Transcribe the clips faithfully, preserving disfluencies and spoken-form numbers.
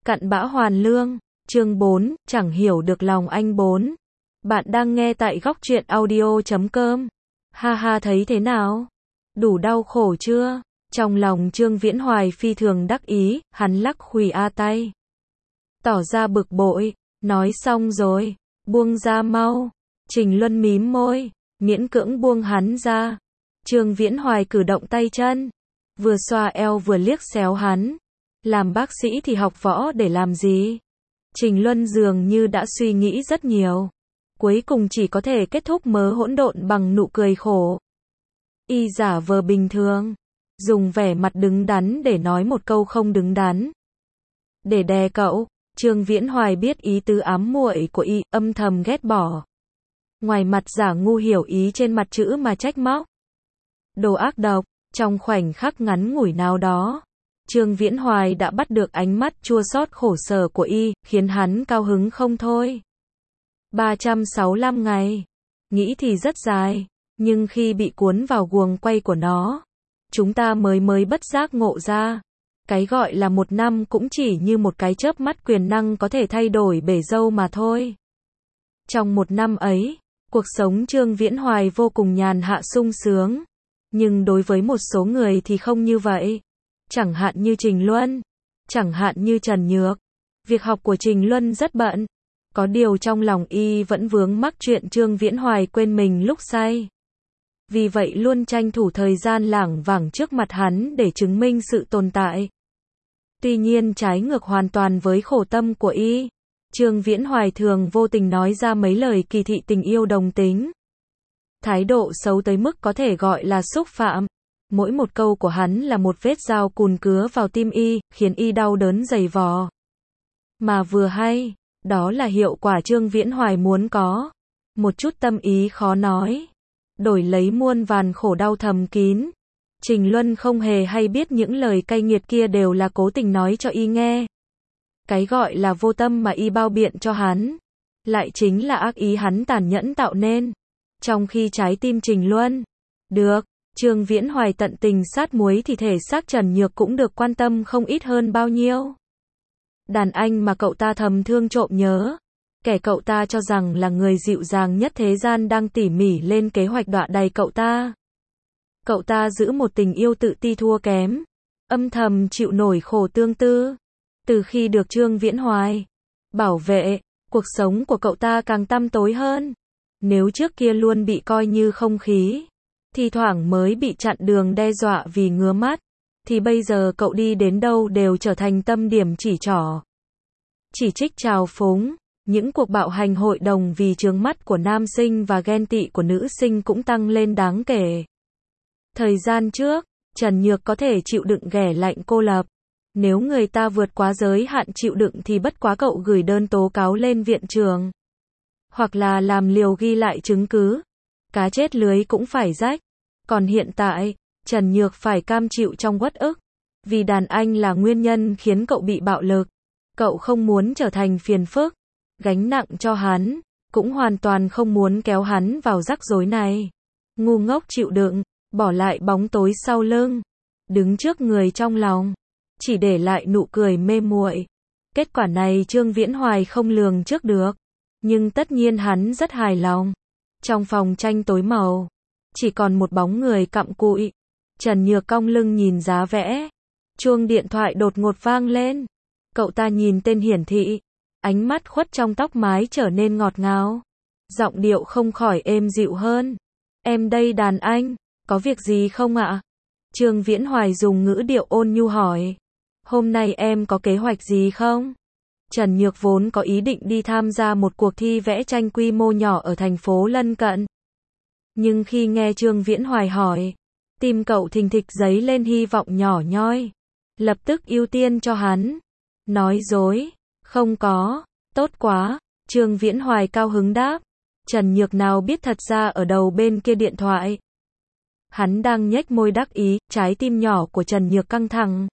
Cặn bã hoàn lương, chương bốn, chẳng hiểu được lòng anh bốn. Bạn đang nghe tại góc truyện audio chấm com. Ha ha, thấy thế nào? Đủ đau khổ chưa? Trong lòng Trương Viễn Hoài phi thường đắc ý, hắn lắc khuỷu a tay. Tỏ ra bực bội, nói xong rồi, buông ra mau. Trình Luân mím môi, miễn cưỡng buông hắn ra. Trương Viễn Hoài cử động tay chân, vừa xoa eo vừa liếc xéo hắn. Làm bác sĩ thì học võ để làm gì? Trình Luân dường như đã suy nghĩ rất nhiều. Cuối cùng chỉ có thể kết thúc mớ hỗn độn bằng nụ cười khổ. Y giả vờ bình thường, dùng vẻ mặt đứng đắn để nói một câu không đứng đắn. Để đè cậu, Trương Viễn Hoài biết ý tứ ám muội của Y, âm thầm ghét bỏ. Ngoài mặt giả ngu hiểu ý trên mặt chữ mà trách móc. Đồ ác độc, trong khoảnh khắc ngắn ngủi nào đó. Trương Viễn Hoài đã bắt được ánh mắt chua xót khổ sở của Y, khiến hắn cao hứng không thôi. ba trăm sáu mươi lăm ngày. Nghĩ thì rất dài, nhưng khi bị cuốn vào guồng quay của nó, chúng ta mới mới bất giác ngộ ra. Cái gọi là một năm cũng chỉ như một cái chớp mắt quyền năng có thể thay đổi bể dâu mà thôi. Trong một năm ấy, cuộc sống Trương Viễn Hoài vô cùng nhàn hạ sung sướng. Nhưng đối với một số người thì không như vậy. Chẳng hạn như Trình Luân, chẳng hạn như Trần Nhược. Việc học của Trình Luân rất bận. Có điều trong lòng Y vẫn vướng mắc chuyện Trương Viễn Hoài quên mình lúc say. Vì vậy luôn tranh thủ thời gian lảng vảng trước mặt hắn để chứng minh sự tồn tại. Tuy nhiên trái ngược hoàn toàn với khổ tâm của Y, Trương Viễn Hoài thường vô tình nói ra mấy lời kỳ thị tình yêu đồng tính. Thái độ xấu tới mức có thể gọi là xúc phạm. Mỗi một câu của hắn là một vết dao cùn cứa vào tim Y, khiến Y đau đớn dày vò. Mà vừa hay, đó là hiệu quả Trương Viễn Hoài muốn có. Một chút tâm ý khó nói, đổi lấy muôn vàn khổ đau thầm kín. Trình Luân không hề hay biết những lời cay nghiệt kia đều là cố tình nói cho Y nghe. Cái gọi là vô tâm mà Y bao biện cho hắn, lại chính là ác ý hắn tàn nhẫn tạo nên. Trong khi trái tim Trình Luân được Trương Viễn Hoài tận tình sát muối thì thể xác Trần Nhược cũng được quan tâm không ít hơn bao nhiêu. Đàn anh mà cậu ta thầm thương trộm nhớ, kẻ cậu ta cho rằng là người dịu dàng nhất thế gian đang tỉ mỉ lên kế hoạch đọa đầy cậu ta. Cậu ta giữ một tình yêu tự ti thua kém, âm thầm chịu nổi khổ tương tư. Từ khi được Trương Viễn Hoài bảo vệ, cuộc sống của cậu ta càng tăm tối hơn. Nếu trước kia luôn bị coi như không khí, thi thoảng mới bị chặn đường đe dọa vì ngứa mắt, thì bây giờ cậu đi đến đâu đều trở thành tâm điểm chỉ trỏ. Chỉ trích trào phúng, những cuộc bạo hành hội đồng vì chướng mắt của nam sinh và ghen tị của nữ sinh cũng tăng lên đáng kể. Thời gian trước, Trần Nhược có thể chịu đựng ghẻ lạnh cô lập. Nếu người ta vượt quá giới hạn chịu đựng thì bất quá cậu gửi đơn tố cáo lên viện trường. Hoặc là làm liều ghi lại chứng cứ. Cá chết lưới cũng phải rách. Còn hiện tại, Trần Nhược phải cam chịu trong uất ức. Vì đàn anh là nguyên nhân khiến cậu bị bạo lực. Cậu không muốn trở thành phiền phức, gánh nặng cho hắn. Cũng hoàn toàn không muốn kéo hắn vào rắc rối này. Ngu ngốc chịu đựng, bỏ lại bóng tối sau lưng. Đứng trước người trong lòng, chỉ để lại nụ cười mê muội. Kết quả này Trương Viễn Hoài không lường trước được. Nhưng tất nhiên hắn rất hài lòng. Trong phòng tranh tối màu, chỉ còn một bóng người cặm cụi. Trần Nhược cong lưng nhìn giá vẽ. Chuông điện thoại đột ngột vang lên. Cậu ta nhìn tên hiển thị. Ánh mắt khuất trong tóc mái trở nên ngọt ngào. Giọng điệu không khỏi êm dịu hơn. Em đây đàn anh, có việc gì không ạ? Trương Viễn Hoài dùng ngữ điệu ôn nhu hỏi. Hôm nay em có kế hoạch gì không? Trần Nhược vốn có ý định đi tham gia một cuộc thi vẽ tranh quy mô nhỏ ở thành phố lân cận. Nhưng khi nghe Trương Viễn Hoài hỏi, tim cậu thình thịch dấy lên hy vọng nhỏ nhoi. Lập tức ưu tiên cho hắn. Nói dối, không có, tốt quá. Trương Viễn Hoài cao hứng đáp. Trần Nhược nào biết thật ra ở đầu bên kia điện thoại. Hắn đang nhếch môi đắc ý, trái tim nhỏ của Trần Nhược căng thẳng.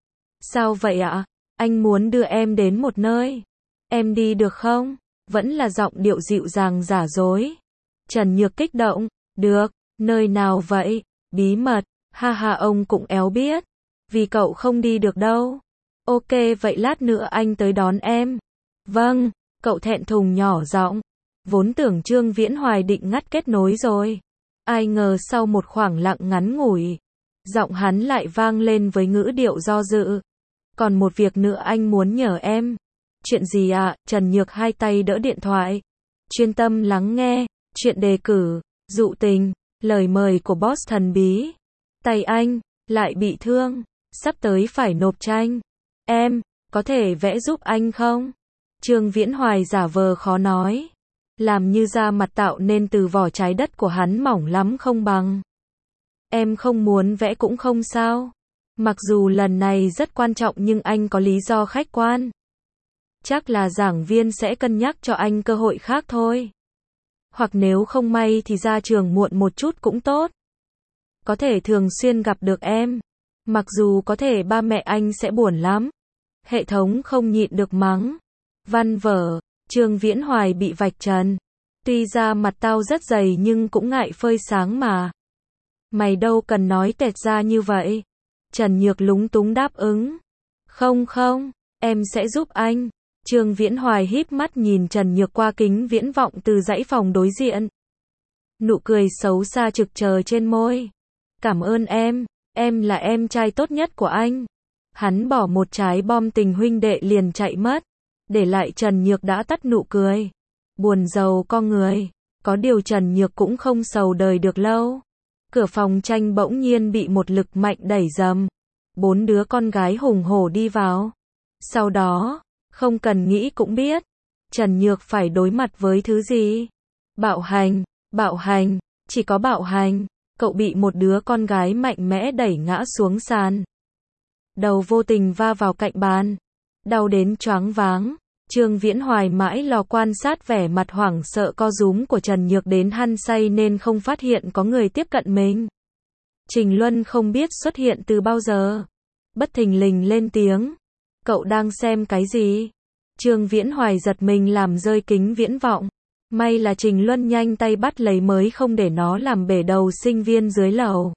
Sao vậy ạ? Anh muốn đưa em đến một nơi. Em đi được không? Vẫn là giọng điệu dịu dàng giả dối. Trần Nhược kích động. Được, nơi nào vậy? Bí mật. Ha ha, ông cũng éo biết. Vì cậu không đi được đâu. Ok vậy lát nữa anh tới đón em. Vâng, cậu thẹn thùng nhỏ giọng. Vốn tưởng Trương Viễn Hoài định ngắt kết nối rồi. Ai ngờ sau một khoảng lặng ngắn ngủi, giọng hắn lại vang lên với ngữ điệu do dự. Còn một việc nữa anh muốn nhờ em. Chuyện gì ạ? À? Trần Nhược hai tay đỡ điện thoại. Chuyên tâm lắng nghe. Chuyện đề cử, dụ tình, lời mời của boss thần bí. Tay anh, lại bị thương. Sắp tới phải nộp tranh. Em, có thể vẽ giúp anh không? Trương Viễn Hoài giả vờ khó nói. Làm như da mặt tạo nên từ vỏ trái đất của hắn mỏng lắm không bằng. Em không muốn vẽ cũng không sao. Mặc dù lần này rất quan trọng nhưng anh có lý do khách quan. Chắc là giảng viên sẽ cân nhắc cho anh cơ hội khác thôi. Hoặc nếu không may thì ra trường muộn một chút cũng tốt. Có thể thường xuyên gặp được em. Mặc dù có thể ba mẹ anh sẽ buồn lắm. Hệ thống không nhịn được mắng. Văn vở, Trương Viễn Hoài bị vạch trần. Tuy ra mặt tao rất dày nhưng cũng ngại phơi sáng mà. Mày đâu cần nói tẹt ra như vậy. Trần Nhược lúng túng đáp ứng. Không không, em sẽ giúp anh. Trương Viễn Hoài híp mắt nhìn Trần Nhược qua kính viễn vọng từ dãy phòng đối diện. Nụ cười xấu xa trực chờ trên môi. Cảm ơn em, em là em trai tốt nhất của anh. Hắn bỏ một trái bom tình huynh đệ liền chạy mất. Để lại Trần Nhược đã tắt nụ cười. Buồn rầu con người. Có điều Trần Nhược cũng không sầu đời được lâu. Cửa phòng tranh bỗng nhiên bị một lực mạnh đẩy dầm. Bốn đứa con gái hùng hổ đi vào. Sau đó, không cần nghĩ cũng biết, Trần Nhược phải đối mặt với thứ gì? Bạo hành, bạo hành, chỉ có bạo hành. Cậu bị một đứa con gái mạnh mẽ đẩy ngã xuống sàn. Đầu vô tình va vào cạnh bàn. Đau đến choáng váng. Trương Viễn Hoài mãi lò quan sát vẻ mặt hoảng sợ co rúm của Trần Nhược đến hăn say nên không phát hiện có người tiếp cận mình. Trình Luân không biết xuất hiện từ bao giờ. Bất thình lình lên tiếng. Cậu đang xem cái gì? Trương Viễn Hoài giật mình làm rơi kính viễn vọng. May là Trình Luân nhanh tay bắt lấy mới không để nó làm bể đầu sinh viên dưới lầu.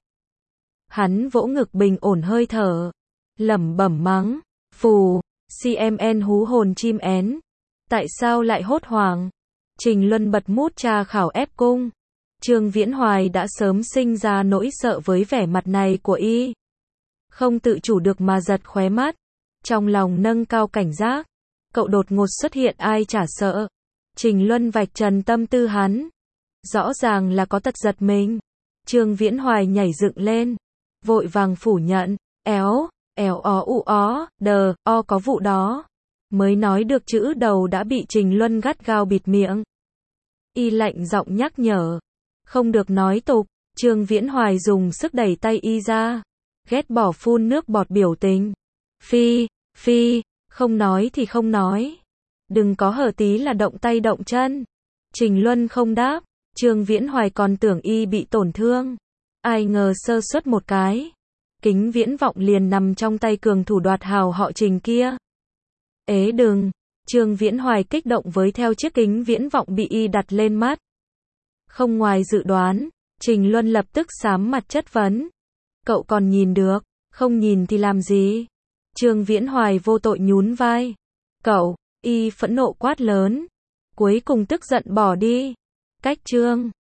Hắn vỗ ngực bình ổn hơi thở. Lẩm bẩm mắng. Phù, xê em en hú hồn chim én. Tại sao lại hốt hoảng? Trình Luân bật mút tra khảo ép cung. Trương Viễn Hoài đã sớm sinh ra nỗi sợ với vẻ mặt này của y. Không tự chủ được mà giật khóe mắt. Trong lòng nâng cao cảnh giác. Cậu đột ngột xuất hiện ai chả sợ. Trình Luân vạch trần tâm tư hắn. Rõ ràng là có tật giật mình. Trương Viễn Hoài nhảy dựng lên. Vội vàng phủ nhận. Éo, éo ó u ó, đờ, o có vụ đó. Mới nói được chữ đầu đã bị Trình Luân gắt gao bịt miệng. Y lạnh giọng nhắc nhở. Không được nói tục. Trương Viễn Hoài dùng sức đẩy tay y ra. Ghét bỏ phun nước bọt biểu tình. Phi, phi, không nói thì không nói. Đừng có hở tí là động tay động chân. Trình Luân không đáp. Trương Viễn Hoài còn tưởng y bị tổn thương. Ai ngờ sơ suất một cái. Kính viễn vọng liền nằm trong tay cường thủ đoạt hào họ Trình kia. Ế đừng. Trương Viễn Hoài kích động với theo chiếc kính viễn vọng bị y đặt lên mắt. Không ngoài dự đoán, Trình Luân lập tức sám mặt chất vấn. Cậu còn nhìn được, không nhìn thì làm gì? Trương Viễn Hoài vô tội nhún vai. Cậu, y phẫn nộ quát lớn. Cuối cùng tức giận bỏ đi. Cách Trương